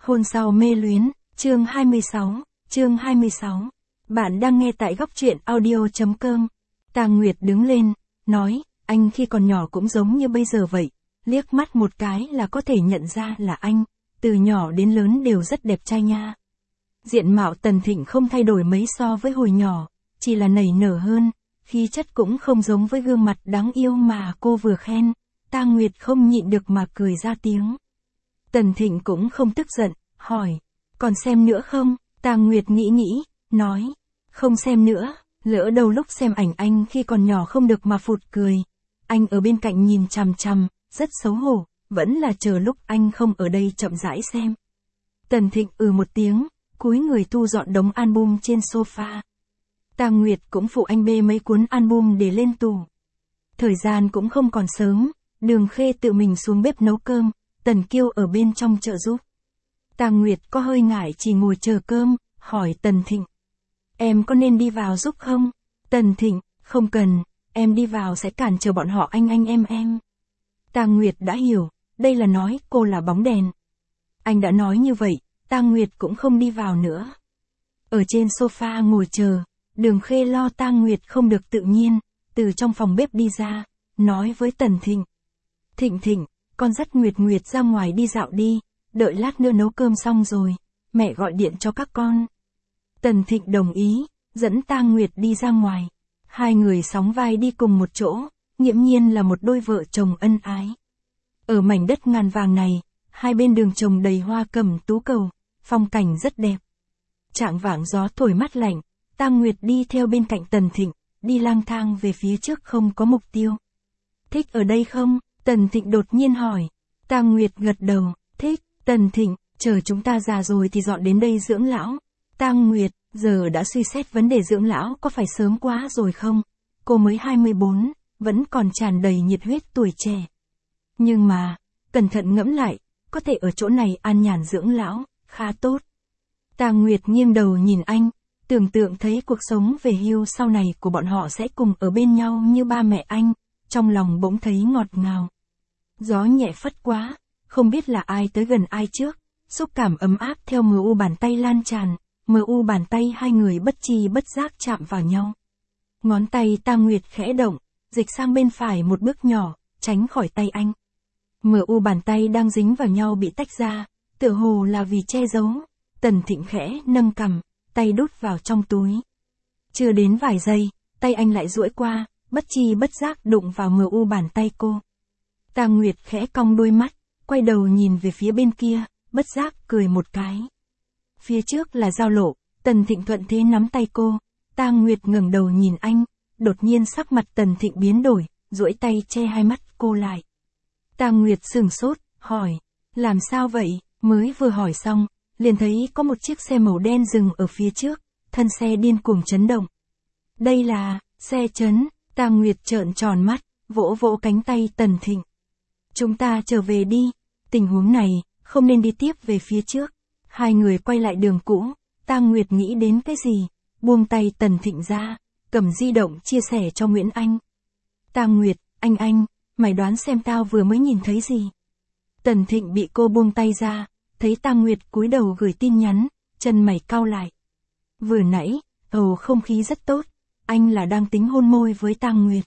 Hôn sau mê luyến, chương 26. Bạn đang nghe tại góc truyện audio.com. Tang Nguyệt đứng lên, nói, anh khi còn nhỏ cũng giống như bây giờ vậy, liếc mắt một cái là có thể nhận ra là anh, từ nhỏ đến lớn đều rất đẹp trai nha. Diện mạo Tần Thịnh không thay đổi mấy so với hồi nhỏ, chỉ là nảy nở hơn, khí chất cũng không giống với gương mặt đáng yêu mà cô vừa khen. Tang Nguyệt không nhịn được mà cười ra tiếng. Tần Thịnh cũng không tức giận, hỏi, còn xem nữa không? Tang Nguyệt nghĩ, nói, không xem nữa, lỡ đâu lúc xem ảnh anh khi còn nhỏ không được mà phụt cười. Anh ở bên cạnh nhìn chằm chằm, rất xấu hổ, vẫn là chờ lúc anh không ở đây chậm rãi xem. Tần Thịnh một tiếng, cúi người thu dọn đống album trên sofa. Tang Nguyệt cũng phụ anh bê mấy cuốn album để lên tủ. Thời gian cũng không còn sớm, Đường Khê tự mình xuống bếp nấu cơm, Tần Kiêu ở bên trong trợ giúp. Tang Nguyệt có hơi ngại chỉ ngồi chờ cơm, hỏi Tần Thịnh. Em có nên đi vào giúp không? Tần Thịnh, không cần, em đi vào sẽ cản trở bọn họ anh em. Tang Nguyệt đã hiểu, đây là nói cô là bóng đèn. Anh đã nói như vậy, Tang Nguyệt cũng không đi vào nữa. Ở trên sofa ngồi chờ, Đường Khê lo Tang Nguyệt không được tự nhiên, từ trong phòng bếp đi ra, nói với Tần Thịnh. Thịnh, con dắt Nguyệt ra ngoài đi dạo đi, đợi lát nữa nấu cơm xong rồi, mẹ gọi điện cho các con. Tần Thịnh đồng ý, dẫn Tang Nguyệt đi ra ngoài. Hai người sóng vai đi cùng một chỗ, nghiễm nhiên là một đôi vợ chồng ân ái. Ở mảnh đất ngàn vàng này, hai bên đường trồng đầy hoa cẩm tú cầu, phong cảnh rất đẹp. Chạng vạng gió thổi mát lạnh, Tang Nguyệt đi theo bên cạnh Tần Thịnh, đi lang thang về phía trước không có mục tiêu. Thích ở đây không? Tần Thịnh đột nhiên hỏi. Tang Nguyệt gật đầu, thích. Tần Thịnh, chờ chúng ta già rồi thì dọn đến đây dưỡng lão. Tang Nguyệt, giờ đã suy xét vấn đề dưỡng lão có phải sớm quá rồi không? Cô mới 24, vẫn còn tràn đầy nhiệt huyết tuổi trẻ. Nhưng mà, cẩn thận ngẫm lại, có thể ở chỗ này an nhàn dưỡng lão, khá tốt. Tang Nguyệt nghiêng đầu nhìn anh, tưởng tượng thấy cuộc sống về hưu sau này của bọn họ sẽ cùng ở bên nhau như ba mẹ anh, trong lòng bỗng thấy ngọt ngào. Gió nhẹ phất quá, không biết là ai tới gần ai trước, xúc cảm ấm áp theo mu bàn tay lan tràn, mu bàn tay hai người bất chi bất giác chạm vào nhau. Ngón tay Tang Nguyệt khẽ động, dịch sang bên phải một bước nhỏ, tránh khỏi tay anh. Mu bàn tay đang dính vào nhau bị tách ra, tựa hồ là vì che giấu. Tần Thịnh khẽ nâng cằm, tay đút vào trong túi. Chưa đến vài giây, tay anh lại duỗi qua, bất chi bất giác đụng vào mu bàn tay cô. Tang Nguyệt khẽ cong đôi mắt, quay đầu nhìn về phía bên kia, bất giác cười một cái. Phía trước là giao lộ, Tần Thịnh thuận thế nắm tay cô. Tang Nguyệt ngẩng đầu nhìn anh, đột nhiên sắc mặt Tần Thịnh biến đổi, duỗi tay che hai mắt cô lại. Tang Nguyệt sửng sốt, hỏi, làm sao vậy? Mới vừa hỏi xong, liền thấy có một chiếc xe màu đen dừng ở phía trước, thân xe điên cuồng chấn động. Đây là, xe chấn. Tang Nguyệt trợn tròn mắt, vỗ vỗ cánh tay Tần Thịnh. Chúng ta trở về đi, tình huống này, không nên đi tiếp về phía trước. Hai người quay lại đường cũ, Tang Nguyệt nghĩ đến cái gì, buông tay Tần Thịnh ra, cầm di động chia sẻ cho Nguyễn Anh. Tang Nguyệt, anh, mày đoán xem tao vừa mới nhìn thấy gì? Tần Thịnh bị cô buông tay ra, thấy Tang Nguyệt cúi đầu gửi tin nhắn, chân mày cau lại. Vừa nãy, không khí rất tốt, anh là đang tính hôn môi với Tang Nguyệt.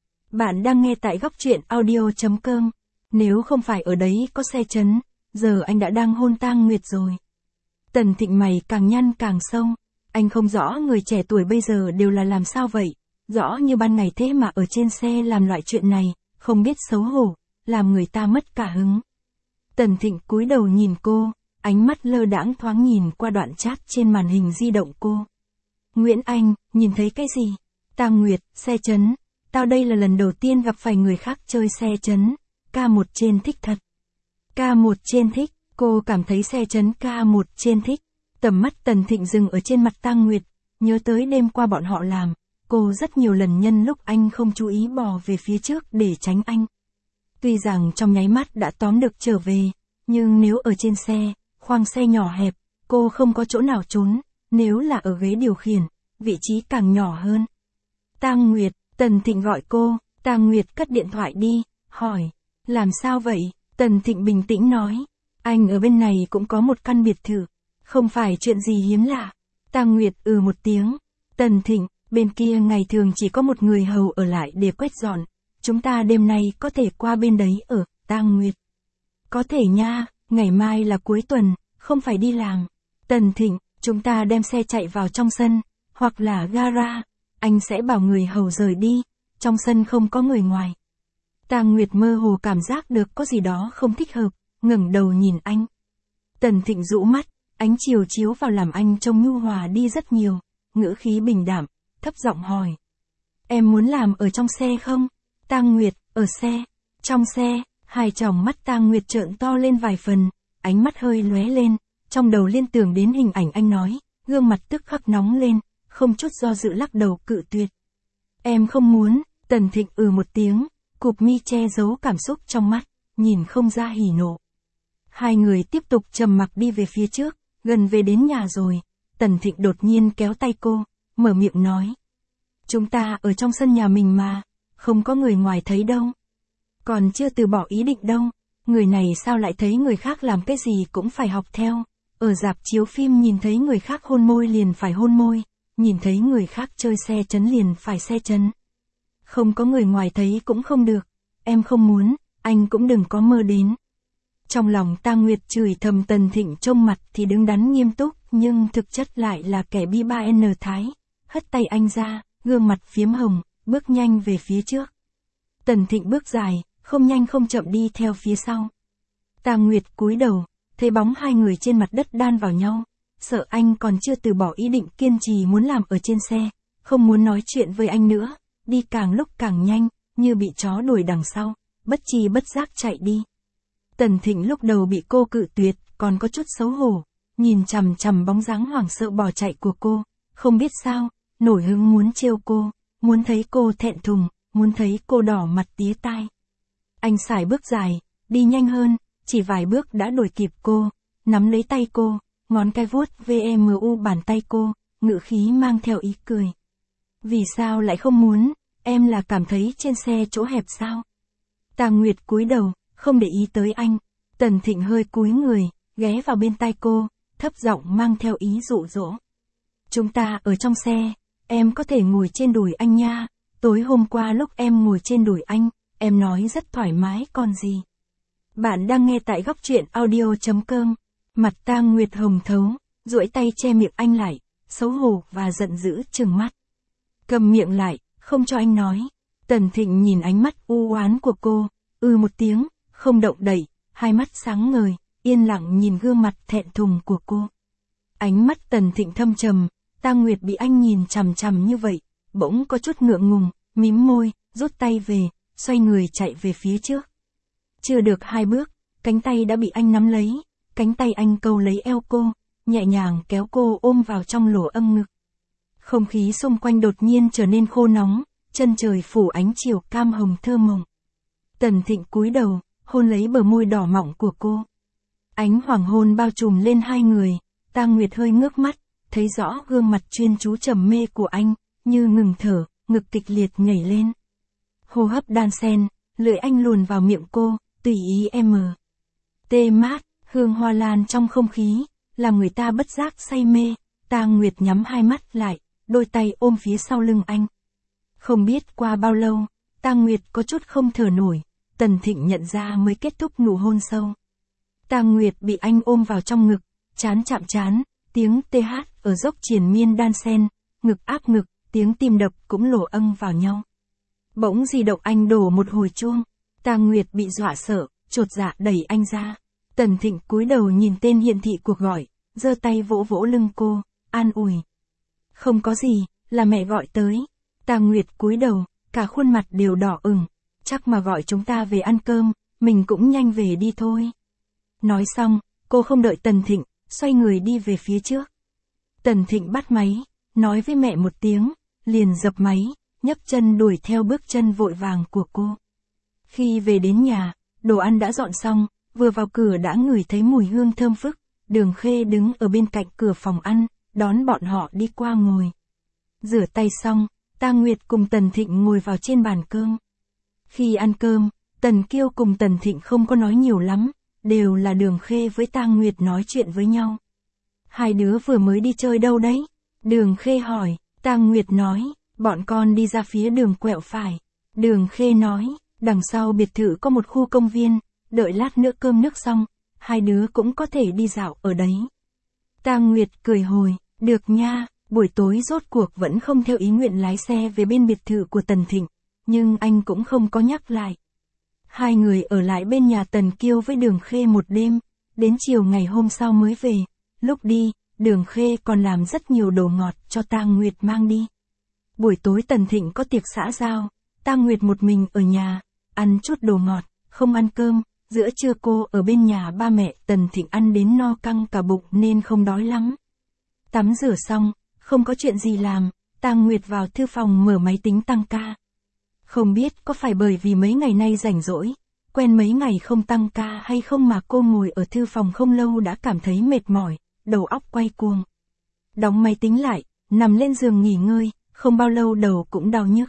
Bạn đang nghe tại góc truyện audio.com. Nếu không phải ở đấy có xe chấn, giờ anh đã đang hôn Tang Nguyệt rồi. Tần Thịnh mày càng nhăn càng sâu, anh không rõ người trẻ tuổi bây giờ đều là làm sao vậy, rõ như ban ngày thế mà ở trên xe làm loại chuyện này, không biết xấu hổ, làm người ta mất cả hứng. Tần Thịnh cúi đầu nhìn cô, ánh mắt lơ đãng thoáng nhìn qua đoạn chat trên màn hình di động cô. Nguyễn Anh, nhìn thấy cái gì? Tang Nguyệt, xe chấn, tao đây là lần đầu tiên gặp phải người khác chơi xe chấn. K1 trên thích thật. K1 trên thích, cô cảm thấy xe chấn K1 trên thích. Tầm mắt Tần Thịnh dừng ở trên mặt Tang Nguyệt, nhớ tới đêm qua bọn họ làm, cô rất nhiều lần nhân lúc anh không chú ý bò về phía trước để tránh anh. Tuy rằng trong nháy mắt đã tóm được trở về, nhưng nếu ở trên xe, khoang xe nhỏ hẹp, cô không có chỗ nào trốn, nếu là ở ghế điều khiển, vị trí càng nhỏ hơn. Tang Nguyệt, Tần Thịnh gọi cô, Tang Nguyệt cất điện thoại đi, hỏi. Làm sao vậy? Tần Thịnh bình tĩnh nói. Anh ở bên này cũng có một căn biệt thự, không phải chuyện gì hiếm lạ. Tang Nguyệt một tiếng. Tần Thịnh, bên kia ngày thường chỉ có một người hầu ở lại để quét dọn. Chúng ta đêm nay có thể qua bên đấy ở, Tang Nguyệt. Có thể nha, ngày mai là cuối tuần, không phải đi làm. Tần Thịnh, chúng ta đem xe chạy vào trong sân, hoặc là gara. Anh sẽ bảo người hầu rời đi, trong sân không có người ngoài. Tang Nguyệt mơ hồ cảm giác được có gì đó không thích hợp, ngẩng đầu nhìn anh. Tần Thịnh rũ mắt, ánh chiều chiếu vào làm anh trông nhu hòa đi rất nhiều, ngữ khí bình đạm, thấp giọng hỏi. Em muốn làm ở trong xe không? Tang Nguyệt, ở xe. Trong xe, hai tròng mắt Tang Nguyệt trợn to lên vài phần, ánh mắt hơi lóe lên, trong đầu liên tưởng đến hình ảnh anh nói, gương mặt tức khắc nóng lên, không chút do dự lắc đầu cự tuyệt. Em không muốn, Tần Thịnh một tiếng, cụp mi che giấu cảm xúc trong mắt, nhìn không ra hỉ nộ. Hai người tiếp tục trầm mặc đi về phía trước, gần về đến nhà rồi, Tần Thịnh đột nhiên kéo tay cô, mở miệng nói. Chúng ta ở trong sân nhà mình mà, không có người ngoài thấy đâu. Còn chưa từ bỏ ý định đâu, người này sao lại thấy người khác làm cái gì cũng phải học theo. Ở rạp chiếu phim nhìn thấy người khác hôn môi liền phải hôn môi, nhìn thấy người khác chơi xe trấn liền phải xe trấn. Không có người ngoài thấy cũng không được, em không muốn, anh cũng đừng có mơ đến. Trong lòng Tang Nguyệt chửi thầm Tần Thịnh trông mặt thì đứng đắn nghiêm túc, nhưng thực chất lại là kẻ bi ba n thái, hất tay anh ra, gương mặt phiếm hồng, bước nhanh về phía trước. Tần Thịnh bước dài, không nhanh không chậm đi theo phía sau. Tang Nguyệt cúi đầu, thấy bóng hai người trên mặt đất đan vào nhau, sợ anh còn chưa từ bỏ ý định kiên trì muốn làm ở trên xe, không muốn nói chuyện với anh nữa, đi càng lúc càng nhanh, như bị chó đuổi đằng sau, bất tri bất giác chạy đi. Tần Thịnh lúc đầu bị cô cự tuyệt, còn có chút xấu hổ, nhìn chằm chằm bóng dáng hoảng sợ bỏ chạy của cô, không biết sao, nổi hứng muốn trêu cô, muốn thấy cô thẹn thùng, muốn thấy cô đỏ mặt tía tai. Anh sải bước dài, đi nhanh hơn, chỉ vài bước đã đuổi kịp cô, nắm lấy tay cô, ngón cái vuốt VMU bàn tay cô, ngữ khí mang theo ý cười. Vì sao lại không muốn, em là cảm thấy trên xe chỗ hẹp sao? Tang Nguyệt cúi đầu, không để ý tới anh. Tần Thịnh hơi cúi người, ghé vào bên tai cô, thấp giọng mang theo ý dụ dỗ. Chúng ta ở trong xe, em có thể ngồi trên đùi anh nha. Tối hôm qua lúc em ngồi trên đùi anh, em nói rất thoải mái còn gì. Bạn đang nghe tại góc truyện audio.com. Mặt Tang Nguyệt hồng thấu, duỗi tay che miệng anh lại, xấu hổ và giận dữ trừng mắt. Cầm miệng lại, không cho anh nói. Tần Thịnh nhìn ánh mắt u oán của cô, một tiếng, không động đậy, hai mắt sáng ngời, yên lặng nhìn gương mặt thẹn thùng của cô. Ánh mắt Tần Thịnh thâm trầm, Tang Nguyệt bị anh nhìn chằm chằm như vậy, bỗng có chút ngượng ngùng, mím môi, rút tay về, xoay người chạy về phía trước. Chưa được hai bước, cánh tay đã bị anh nắm lấy, cánh tay anh câu lấy eo cô, nhẹ nhàng kéo cô ôm vào trong lỗ âm ngực. Không khí xung quanh đột nhiên trở nên khô nóng, chân trời phủ ánh chiều cam hồng thơ mộng. Tần Thịnh cúi đầu, hôn lấy bờ môi đỏ mọng của cô. Ánh hoàng hôn bao trùm lên hai người, Tang Nguyệt hơi ngước mắt, thấy rõ gương mặt chuyên chú trầm mê của anh, như ngừng thở, ngực kịch liệt nhảy lên. Hô hấp đan xen, lưỡi anh luồn vào miệng cô, tùy ý tê mát, hương hoa lan trong không khí, làm người ta bất giác say mê. Tang Nguyệt nhắm hai mắt lại, đôi tay ôm phía sau lưng anh. Không biết qua bao lâu, Tang Nguyệt có chút không thở nổi, Tần Thịnh nhận ra mới kết thúc nụ hôn sâu. Tang Nguyệt bị anh ôm vào trong ngực, trán chạm trán, tiếng TH ở dốc triền miên đan xen, ngực áp ngực, tiếng tim đập cũng lổ âng vào nhau. Bỗng di động anh đổ một hồi chuông, Tang Nguyệt bị dọa sợ, chột dạ đẩy anh ra. Tần Thịnh cúi đầu nhìn tên hiển thị cuộc gọi, giơ tay vỗ vỗ lưng cô, an ủi. Không có gì, là mẹ gọi tới. Tang Nguyệt cúi đầu, cả khuôn mặt đều đỏ ửng, chắc mà gọi chúng ta về ăn cơm, mình cũng nhanh về đi thôi. Nói xong, cô không đợi Tần Thịnh, xoay người đi về phía trước. Tần Thịnh bắt máy, nói với mẹ một tiếng, liền dập máy, nhấc chân đuổi theo bước chân vội vàng của cô. Khi về đến nhà, đồ ăn đã dọn xong, vừa vào cửa đã ngửi thấy mùi hương thơm phức. Đường Khê đứng ở bên cạnh cửa phòng ăn, đón bọn họ đi qua ngồi. Rửa tay xong, Tang Nguyệt cùng Tần Thịnh ngồi vào trên bàn cơm. Khi ăn cơm, Tần Kiêu cùng Tần Thịnh không có nói nhiều lắm, đều là Đường Khê với Tang Nguyệt nói chuyện với nhau. Hai đứa vừa mới đi chơi đâu đấy? Đường Khê hỏi, Tang Nguyệt nói, bọn con đi ra phía đường quẹo phải. Đường Khê nói, đằng sau biệt thự có một khu công viên, đợi lát nữa cơm nước xong, hai đứa cũng có thể đi dạo ở đấy. Tang Nguyệt cười hồi, được nha, buổi tối rốt cuộc vẫn không theo ý nguyện lái xe về bên biệt thự của Tần Thịnh, nhưng anh cũng không có nhắc lại. Hai người ở lại bên nhà Tần Kiêu với Đường Khê một đêm, đến chiều ngày hôm sau mới về. Lúc đi, Đường Khê còn làm rất nhiều đồ ngọt cho Tang Nguyệt mang đi. Buổi tối Tần Thịnh có tiệc xã giao, Tang Nguyệt một mình ở nhà, ăn chút đồ ngọt, không ăn cơm. Giữa trưa cô ở bên nhà ba mẹ, Tần Thịnh ăn đến no căng cả bụng nên không đói lắm. Tắm rửa xong, không có chuyện gì làm, Tang Nguyệt vào thư phòng mở máy tính tăng ca. Không biết có phải bởi vì mấy ngày nay rảnh rỗi, quen mấy ngày không tăng ca hay không mà cô ngồi ở thư phòng không lâu đã cảm thấy mệt mỏi, đầu óc quay cuồng. Đóng máy tính lại, nằm lên giường nghỉ ngơi, không bao lâu đầu cũng đau nhức.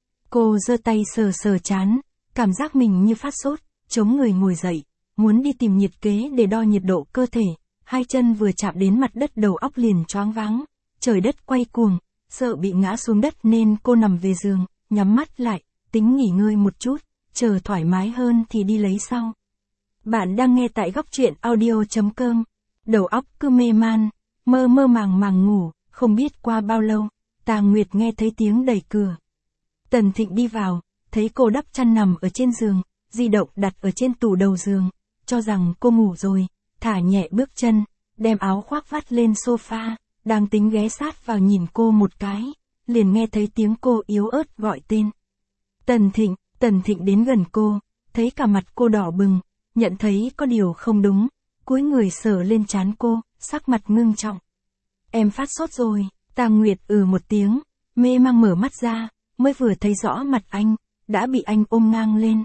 Cô giơ tay sờ sờ trán, cảm giác mình như phát sốt, chống người ngồi dậy, muốn đi tìm nhiệt kế để đo nhiệt độ cơ thể, hai chân vừa chạm đến mặt đất đầu óc liền choáng váng, trời đất quay cuồng, sợ bị ngã xuống đất nên cô nằm về giường, nhắm mắt lại, tính nghỉ ngơi một chút, chờ thoải mái hơn thì đi lấy sau. Bạn đang nghe tại Góc Truyện Audio.com, đầu óc cứ mê man, mơ mơ màng màng ngủ, không biết qua bao lâu, Tang Nguyệt nghe thấy tiếng đẩy cửa. Tần Thịnh đi vào, thấy cô đắp chăn nằm ở trên giường, di động đặt ở trên tủ đầu giường, cho rằng cô ngủ rồi, thả nhẹ bước chân, đem áo khoác vắt lên sofa, đang tính ghé sát vào nhìn cô một cái, liền nghe thấy tiếng cô yếu ớt gọi tên. Tần Thịnh đến gần cô, thấy cả mặt cô đỏ bừng, nhận thấy có điều không đúng, cúi người sờ lên trán cô, sắc mặt ngưng trọng. Em phát sốt rồi, Tang Nguyệt một tiếng, mê mang mở mắt ra, mới vừa thấy rõ mặt anh, đã bị anh ôm ngang lên.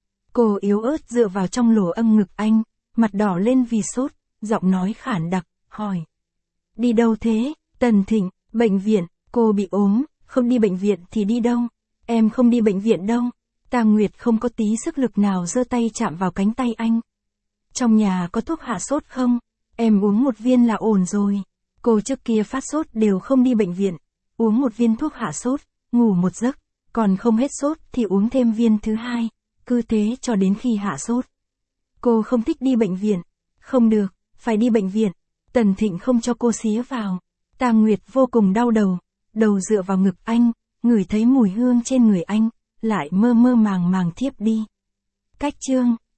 Cô yếu ớt dựa vào trong lỗ âm ngực anh, mặt đỏ lên vì sốt, giọng nói khản đặc, hỏi. Đi đâu thế? Tần Thịnh, bệnh viện, cô bị ốm, không đi bệnh viện thì đi đâu? Em không đi bệnh viện đâu. Tang Nguyệt không có tí sức lực nào giơ tay chạm vào cánh tay anh. Trong nhà có thuốc hạ sốt không? Em uống một viên là ổn rồi. Cô trước kia phát sốt đều không đi bệnh viện. Uống một viên thuốc hạ sốt, ngủ một giấc, còn không hết sốt thì uống thêm viên thứ hai, cứ thế cho đến khi hạ sốt. Cô không thích đi bệnh viện. Không được, phải đi bệnh viện. Tần Thịnh không cho cô xía vào. Tang Nguyệt vô cùng đau đầu dựa vào ngực anh, ngửi thấy mùi hương trên người anh, lại mơ mơ màng màng thiếp đi. Cách chương